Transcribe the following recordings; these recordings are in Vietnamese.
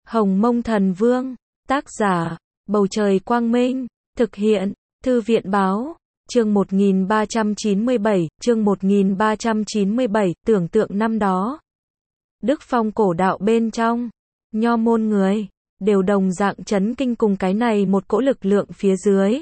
Hồng Mông Thần Vương, tác giả, Bầu Trời Quang Minh, thực hiện, Thư viện Báo, chương 1397, tưởng tượng năm đó. Đức Phong cổ đạo bên trong, nho môn người, đều đồng dạng chấn kinh cùng cái này một cỗ lực lượng phía dưới.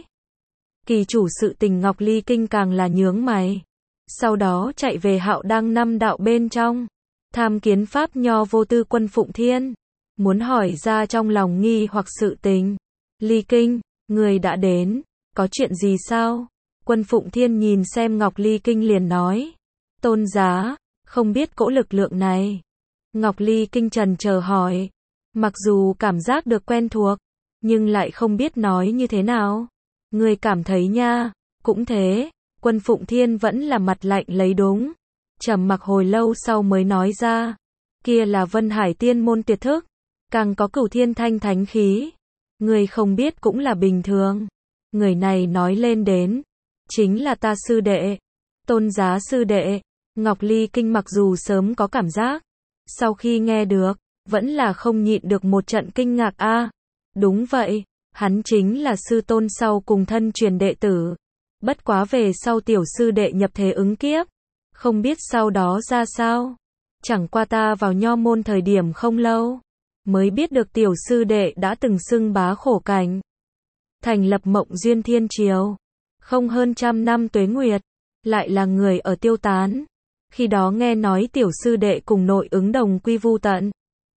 Kỳ chủ sự tình Ngọc Ly Kinh càng là nhướng mày. Sau đó chạy về Hạo Đăng năm đạo bên trong, tham kiến Pháp Nho vô tư Quân Phụng Thiên, muốn hỏi ra trong lòng nghi hoặc sự tình. Ly Kinh, người đã đến, có chuyện gì sao? Quân Phụng Thiên nhìn xem Ngọc Ly Kinh liền nói, tôn giá, không biết cỗ lực lượng này. Ngọc Ly Kinh trần chờ hỏi, mặc dù cảm giác được quen thuộc, nhưng lại không biết nói như thế nào. Người cảm thấy nha, cũng thế. Quân Phụng Thiên vẫn là mặt lạnh lấy đúng, trầm mặc hồi lâu sau mới nói ra, kia là Vân Hải Tiên môn tuyệt thức, càng có Cửu Thiên Thanh thánh khí. Người không biết cũng là bình thường. Người này nói lên đến, chính là ta sư đệ, tôn giá sư đệ. Ngọc Ly Kinh mặc dù sớm có cảm giác, sau khi nghe được, vẫn là không nhịn được một trận kinh ngạc a. Đúng vậy, hắn chính là sư tôn sau cùng thân truyền đệ tử. Bất quá về sau tiểu sư đệ nhập thế ứng kiếp, không biết sau đó ra sao. Chẳng qua ta vào nho môn thời điểm không lâu, mới biết được tiểu sư đệ đã từng xưng bá khổ cảnh, thành lập Mộng Duyên Thiên Triều, không hơn 100 năm tuế nguyệt, lại là người ở tiêu tán. Khi đó nghe nói tiểu sư đệ cùng nội ứng đồng quy vu tận,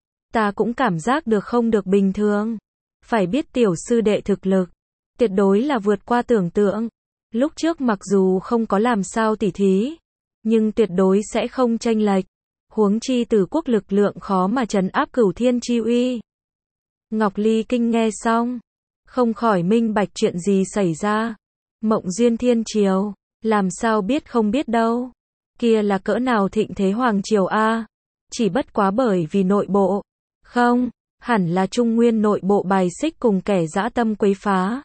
ta cũng cảm giác được không được bình thường. Phải biết tiểu sư đệ thực lực, tuyệt đối là vượt qua tưởng tượng. Lúc trước mặc dù không có làm sao tỉ thí, nhưng tuyệt đối sẽ không chênh lệch. Huống chi Tử quốc lực lượng khó mà trấn áp Cửu Thiên chi uy. Ngọc Ly Kinh nghe xong, không khỏi minh bạch chuyện gì xảy ra. Mộng Duyên Thiên Triều, làm sao biết không biết đâu. Kia là cỡ nào thịnh thế hoàng triều a? Chỉ bất quá bởi vì nội bộ, không, hẳn là Trung Nguyên nội bộ bài xích cùng kẻ dã tâm quấy phá,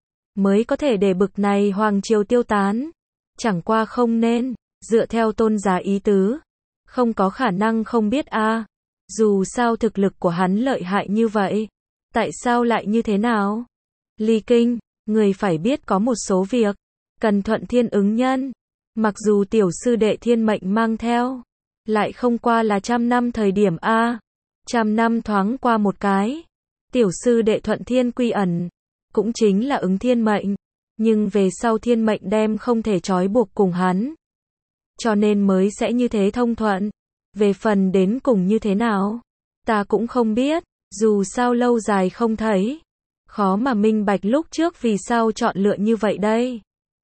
mới có thể để bực này hoàng triều tiêu tán. Chẳng qua không nên, dựa theo tôn giá ý tứ, không có khả năng không biết a. Dù sao thực lực của hắn lợi hại như vậy, tại sao lại như thế nào? Ly Kinh, người phải biết có một số việc cần thuận thiên ứng nhân. Mặc dù tiểu sư đệ thiên mệnh mang theo, lại không qua là 100 năm thời điểm a. 100 năm thoáng qua một cái, tiểu sư đệ thuận thiên quy ẩn, cũng chính là ứng thiên mệnh, nhưng về sau thiên mệnh đem không thể trói buộc cùng hắn, cho nên mới sẽ như thế thông thuận. Về phần đến cùng như thế nào, ta cũng không biết, dù sao lâu dài không thấy, khó mà minh bạch lúc trước vì sao chọn lựa như vậy đây.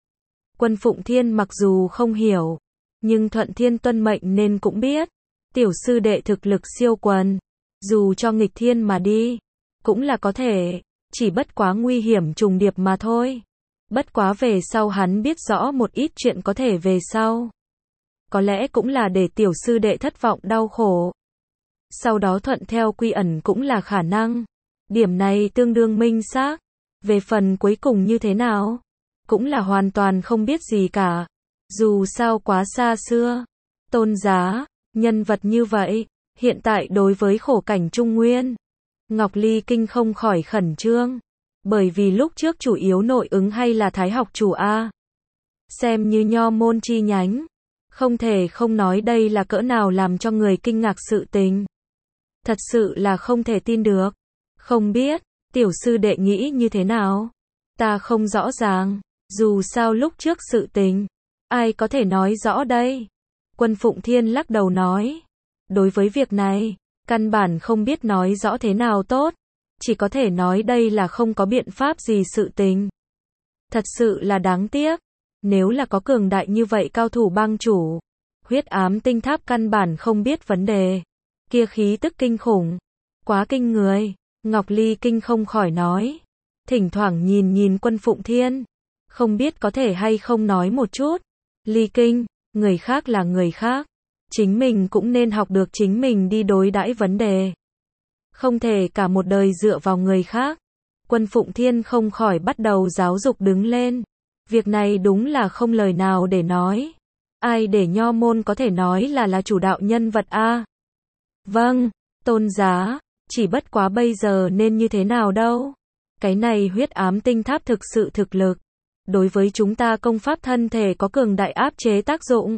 Quân Phụng Thiên mặc dù không hiểu, nhưng thuận thiên tuân mệnh nên cũng biết, tiểu sư đệ thực lực siêu quần, dù cho nghịch thiên mà đi, cũng là có thể, chỉ bất quá nguy hiểm trùng điệp mà thôi. Bất quá về sau hắn biết rõ một ít chuyện có thể về sau, có lẽ cũng là để tiểu sư đệ thất vọng đau khổ, sau đó thuận theo quy ẩn cũng là khả năng. Điểm này tương đương minh xác. Về phần cuối cùng như thế nào, cũng là hoàn toàn không biết gì cả. Dù sao quá xa xưa. Tôn giá, nhân vật như vậy, hiện tại đối với khổ cảnh Trung Nguyên, Ngọc Ly Kinh không khỏi khẩn trương. Bởi vì lúc trước chủ yếu nội ứng hay là Thái học chủ A. Xem như nho môn chi nhánh, không thể không nói đây là cỡ nào làm cho người kinh ngạc sự tình. Thật sự là không thể tin được. Không biết, tiểu sư đệ nghĩ như thế nào? Ta không rõ ràng, dù sao lúc trước sự tình, ai có thể nói rõ đây? Quân Phụng Thiên lắc đầu nói, đối với việc này, căn bản không biết nói rõ thế nào tốt, chỉ có thể nói đây là không có biện pháp gì sự tình. Thật sự là đáng tiếc, nếu là có cường đại như vậy cao thủ bang chủ, Huyết Ám Tinh Tháp căn bản không biết vấn đề, kia khí tức kinh khủng, quá kinh người. Ngọc Ly Kinh không khỏi nói, thỉnh thoảng nhìn Quân Phụng Thiên, không biết có thể hay không nói một chút. Ly Kinh, người khác là người khác, chính mình cũng nên học được chính mình đi đối đãi vấn đề, không thể cả một đời dựa vào người khác. Quân Phụng Thiên không khỏi bắt đầu giáo dục đứng lên, việc này đúng là không lời nào để nói. Ai để nho môn có thể nói là chủ đạo nhân vật a? Vâng, tôn giá. Chỉ bất quá bây giờ nên như thế nào đâu. Cái này huyết ám tinh tháp thực sự thực lực. Đối với chúng ta công pháp thân thể có cường đại áp chế tác dụng.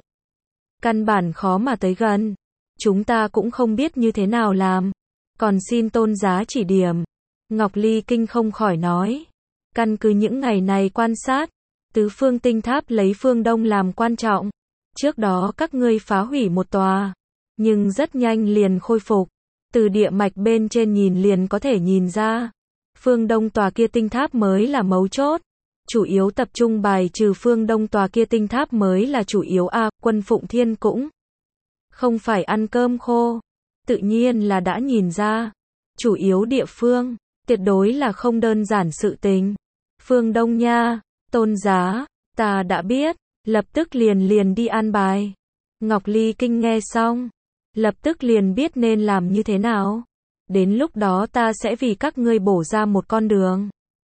Căn bản khó mà tới gần. Chúng ta cũng không biết như thế nào làm. Còn xin tôn giá chỉ điểm. Ngọc Ly Kinh không khỏi nói. Căn cứ những ngày này quan sát, tứ phương tinh tháp lấy phương Đông làm quan trọng. Trước đó các ngươi phá hủy một tòa, nhưng rất nhanh liền khôi phục. Từ địa mạch bên trên nhìn liền có thể nhìn ra. Phương Đông tòa kia tinh tháp mới là mấu chốt. Chủ yếu tập trung bài trừ phương Đông tòa kia tinh tháp mới là chủ yếu Quân Phụng Thiên cũng không phải ăn cơm khô. Tự nhiên là đã nhìn ra. Chủ yếu địa phương, tuyệt đối là không đơn giản sự tình. Phương Đông nha, tôn giá, ta đã biết, lập tức liền đi an bài. Ngọc Ly Kinh nghe xong, lập tức liền biết nên làm như thế nào. Đến lúc đó ta sẽ vì các ngươi bổ ra một con đường.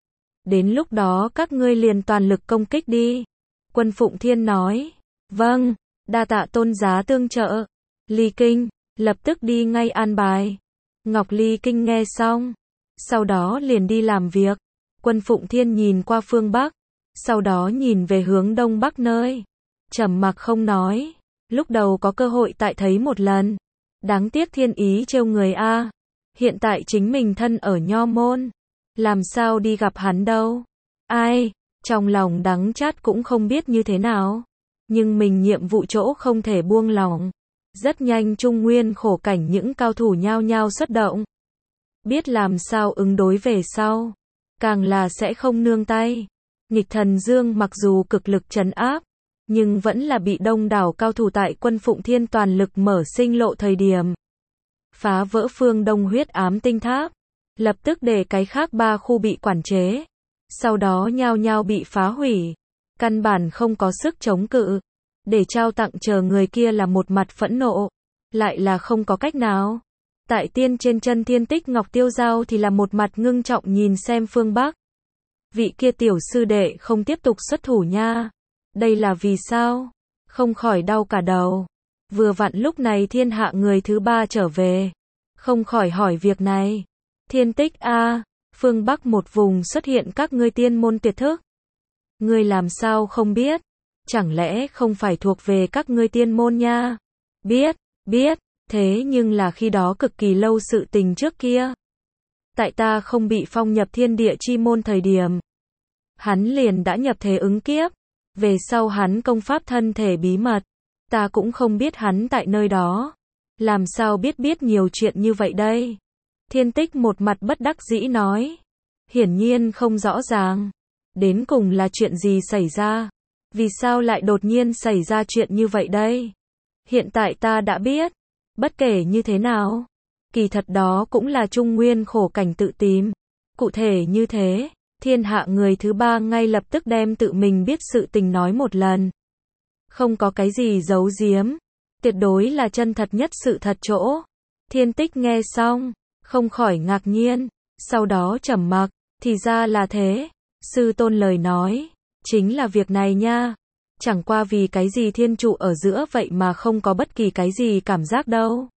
Đến lúc đó các ngươi liền toàn lực công kích đi. Quân Phụng Thiên nói, vâng, đa tạ tôn giá tương trợ. Ly Kinh, lập tức đi ngay an bài. Ngọc Ly Kinh nghe xong, sau đó liền đi làm việc. Quân Phụng Thiên nhìn qua phương Bắc, sau đó nhìn về hướng Đông Bắc nơi. Trầm mặc không nói, lúc đầu có cơ hội tại thấy một lần. Đáng tiếc thiên ý trêu người a. Hiện tại chính mình thân ở Nho Môn, làm sao đi gặp hắn đâu. Ai, trong lòng đắng chát cũng không biết như thế nào. Nhưng mình nhiệm vụ chỗ không thể buông lỏng. Rất nhanh Trung Nguyên khổ cảnh những cao thủ nhao nhao xuất động. Biết làm sao ứng đối về sau. Càng là sẽ không nương tay. Nghịch Thần Dương mặc dù cực lực trấn áp, nhưng vẫn là bị đông đảo cao thủ tại Quân Phụng Thiên toàn lực mở sinh lộ thời điểm. Phá vỡ phương Đông huyết ám tinh tháp. Lập tức để cái khác 3 khu bị quản chế. Sau đó nhao nhao bị phá hủy. Căn bản không có sức chống cự. Để trao tặng chờ người kia là một mặt phẫn nộ. Lại là không có cách nào. Tại tiên trên chân Thiên Tích Ngọc Tiêu Giao thì là một mặt ngưng trọng nhìn xem phương Bắc. Vị kia tiểu sư đệ không tiếp tục xuất thủ nha. Đây là vì sao? Không khỏi đau cả đầu. Vừa vặn lúc này thiên hạ người thứ 3 trở về. Không khỏi hỏi việc này. Thiên Tích phương Bắc một vùng xuất hiện các ngươi tiên môn tuyệt thức. Ngươi làm sao không biết? Chẳng lẽ không phải thuộc về các ngươi tiên môn nha? Biết, thế nhưng là khi đó cực kỳ lâu sự tình trước kia. Tại ta không bị phong nhập thiên địa chi môn thời điểm. Hắn liền đã nhập thế ứng kiếp. Về sau hắn công pháp thân thể bí mật. Ta cũng không biết hắn tại nơi đó. Làm sao biết nhiều chuyện như vậy đây? Thiên Tích một mặt bất đắc dĩ nói. Hiển nhiên không rõ ràng. Đến cùng là chuyện gì xảy ra? Vì sao lại đột nhiên xảy ra chuyện như vậy đây? Hiện tại ta đã biết. Bất kể như thế nào. Kỳ thật đó cũng là Trung Nguyên khổ cảnh tự tìm. Cụ thể như thế, thiên hạ người thứ 3 ngay lập tức đem tự mình biết sự tình nói một lần. Không có cái gì giấu giếm. Tuyệt đối là chân thật nhất sự thật chỗ. Thiên Tích nghe xong, không khỏi ngạc nhiên. Sau đó trầm mặc, thì ra là thế. Sư tôn lời nói, chính là việc này nha. Chẳng qua vì cái gì thiên trụ ở giữa vậy mà không có bất kỳ cái gì cảm giác đâu.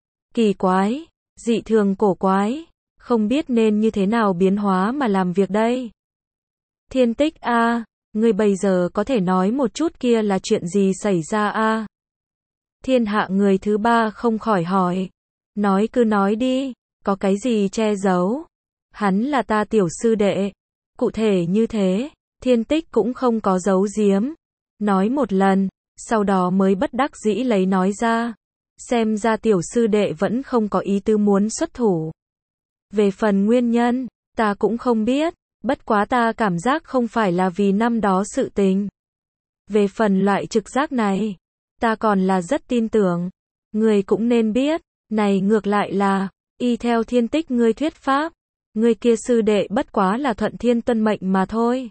Kỳ quái, dị thường cổ quái, không biết nên như thế nào biến hóa mà làm việc đây. Thiên Tích ngươi bây giờ có thể nói một chút kia là chuyện gì xảy ra Thiên hạ người thứ 3 không khỏi hỏi. Nói cứ nói đi, có cái gì che giấu. Hắn là ta tiểu sư đệ. Cụ thể như thế, Thiên Tích cũng không có giấu giếm. Nói một lần, sau đó mới bất đắc dĩ lấy nói ra. Xem ra tiểu sư đệ vẫn không có ý tư muốn xuất thủ. Về phần nguyên nhân, ta cũng không biết. Bất quá ta cảm giác không phải là vì năm đó sự tình. Về phần loại trực giác này, ta còn là rất tin tưởng. Người cũng nên biết, này ngược lại là, y theo Thiên Tích ngươi thuyết pháp. Người kia sư đệ bất quá là thuận thiên tuân mệnh mà thôi.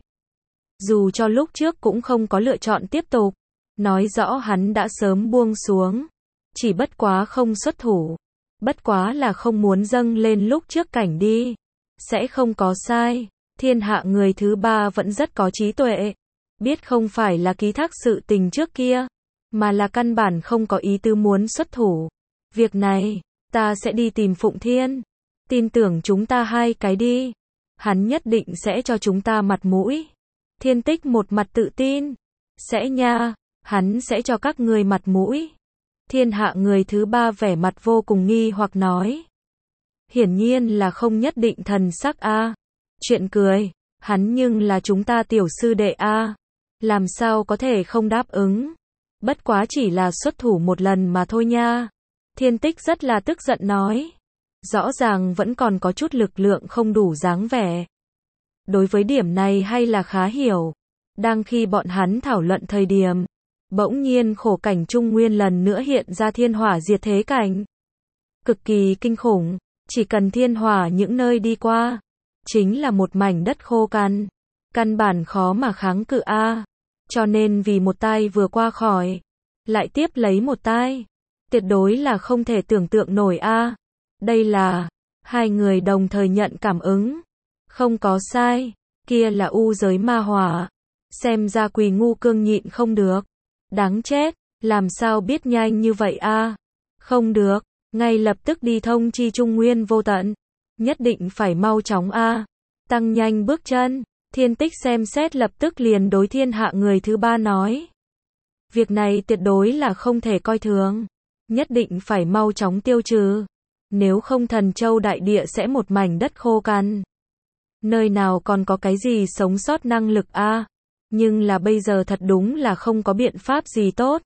Dù cho lúc trước cũng không có lựa chọn tiếp tục. Nói rõ hắn đã sớm buông xuống. Chỉ bất quá không xuất thủ. Bất quá là không muốn dâng lên lúc trước cảnh đi. Sẽ không có sai. Thiên hạ người thứ 3 vẫn rất có trí tuệ. Biết không phải là ký thác sự tình trước kia. Mà là căn bản không có ý tư muốn xuất thủ. Việc này, ta sẽ đi tìm Phụng Thiên. tin tưởng chúng ta hai cái đi. Hắn nhất định sẽ cho chúng ta mặt mũi. Thiên Tích một mặt tự tin. Sẽ nha, hắn sẽ cho các người mặt mũi. Thiên Hạ người thứ ba vẻ mặt vô cùng nghi hoặc nói. Hiển nhiên là không nhất định thần sắc a. Chuyện cười, hắn nhưng là chúng ta tiểu sư đệ a. Làm sao có thể không đáp ứng. Bất quá chỉ là xuất thủ một lần mà thôi nha. Thiên Tích rất là tức giận nói. Rõ ràng vẫn còn có chút lực lượng không đủ dáng vẻ. Đối với điểm này hay là khá hiểu. Đang khi bọn hắn thảo luận thời điểm, bỗng nhiên khổ cảnh Trung Nguyên lần nữa hiện ra thiên hỏa diệt thế cảnh. Cực kỳ kinh khủng, chỉ cần thiên hỏa những nơi đi qua, chính là một mảnh đất khô cằn. Căn bản khó mà kháng cự a. Cho nên vì một tai vừa qua khỏi, lại tiếp lấy một tai. Tuyệt đối là không thể tưởng tượng nổi a. Đây là, hai người đồng thời nhận cảm ứng. Không có sai, kia là u giới ma hỏa. Xem ra Quỳ Ngu Cương nhịn không được. Đáng chết, làm sao biết nhanh như vậy a? Không được, ngay lập tức đi thông chi Trung Nguyên vô tận. Nhất định phải mau chóng a. Tăng nhanh bước chân. Thiên Tích xem xét lập tức liền đối Thiên Hạ người thứ ba nói. Việc này tuyệt đối là không thể coi thường. Nhất định phải mau chóng tiêu trừ. Nếu không Thần Châu đại địa sẽ một mảnh đất khô cằn. Nơi nào còn có cái gì sống sót năng lực a? Nhưng là bây giờ thật đúng là không có biện pháp gì tốt.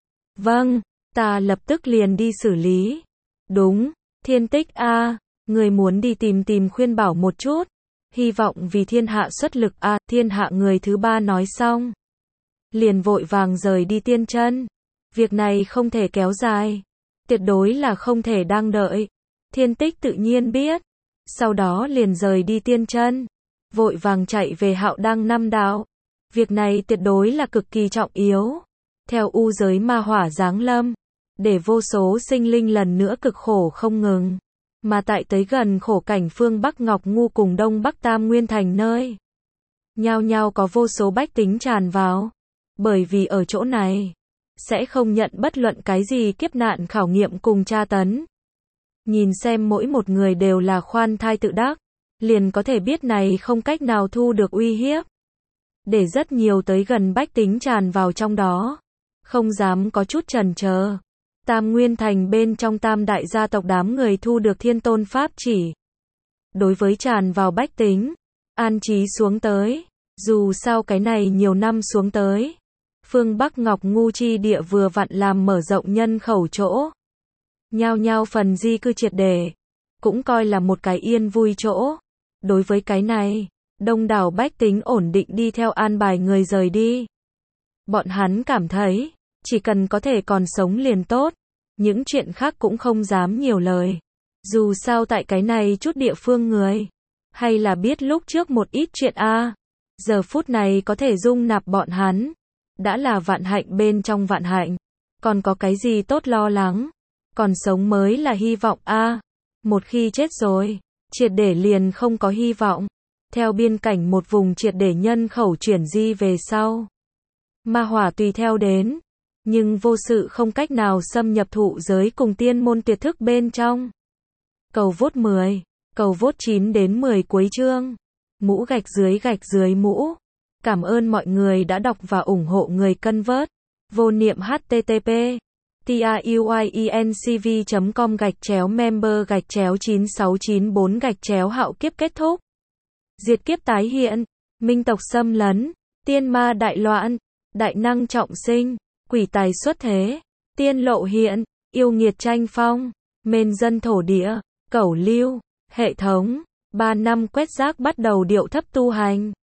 Vâng, ta lập tức liền đi xử lý. Đúng, Thiên Tích a, người muốn đi tìm khuyên bảo một chút. Hy vọng vì thiên hạ xuất lực a. Thiên Hạ người thứ ba nói xong, liền vội vàng rời đi Tiên Chân. Việc này không thể kéo dài, tuyệt đối là không thể đang đợi. Thiên Tích tự nhiên biết, sau đó liền rời đi Tiên Chân, vội vàng chạy về Hạo Đăng Năm Đạo. Việc này tuyệt đối là cực kỳ trọng yếu. Theo u giới ma hỏa giáng lâm, để vô số sinh linh lần nữa cực khổ không ngừng. Mà tại tới gần khổ cảnh phương Bắc Ngọc Ngu cùng Đông Bắc Tam Nguyên Thành nơi, nhao nhao có vô số bách tính tràn vào. Bởi vì ở chỗ này, sẽ không nhận bất luận cái gì kiếp nạn khảo nghiệm cùng tra tấn. Nhìn xem mỗi một người đều là khoan thai tự đắc, liền có thể biết này không cách nào thu được uy hiếp. Để rất nhiều tới gần bách tính tràn vào trong đó, không dám có chút chần chờ. Tam Nguyên Thành bên trong tam đại gia tộc đám người thu được Thiên Tôn pháp chỉ. Đối với tràn vào bách tính, an trí xuống tới. Dù sao cái này nhiều năm xuống tới, phương Bắc Ngọc Ngu chi địa vừa vặn làm mở rộng nhân khẩu chỗ. Nhao nhao phần di cư triệt để, cũng coi là một cái yên vui chỗ. Đối với cái này, đông đảo bách tính ổn định đi theo an bài người rời đi. Bọn hắn cảm thấy, chỉ cần có thể còn sống liền tốt, những chuyện khác cũng không dám nhiều lời. Dù sao tại cái này chút địa phương người, hay là biết lúc trước một ít chuyện a. Giờ phút này có thể dung nạp bọn hắn, đã là vạn hạnh bên trong vạn hạnh. Còn có cái gì tốt lo lắng, còn sống mới là hy vọng a. Một khi chết rồi, triệt để liền không có hy vọng. Theo biên cảnh một vùng triệt để nhân khẩu chuyển di về sau, ma hỏa tùy theo đến, nhưng vô sự không cách nào xâm nhập thụ giới cùng tiên môn tuyệt thức bên trong. Cầu vote 10, cầu vote 9 đến 10 cuối chương. Mũ gạch dưới mũ. Cảm ơn mọi người đã đọc và ủng hộ người cân vớt. Vô niệm http truyencv.com/member/9694 hạo kiếp kết thúc. Diệt kiếp tái hiện, minh tộc xâm lấn, tiên ma đại loạn, đại năng trọng sinh, quỷ tài xuất thế, tiên lộ hiện, yêu nghiệt tranh phong, mên dân thổ địa, cẩu lưu, hệ thống, 3 năm quét rác bắt đầu điệu thấp tu hành.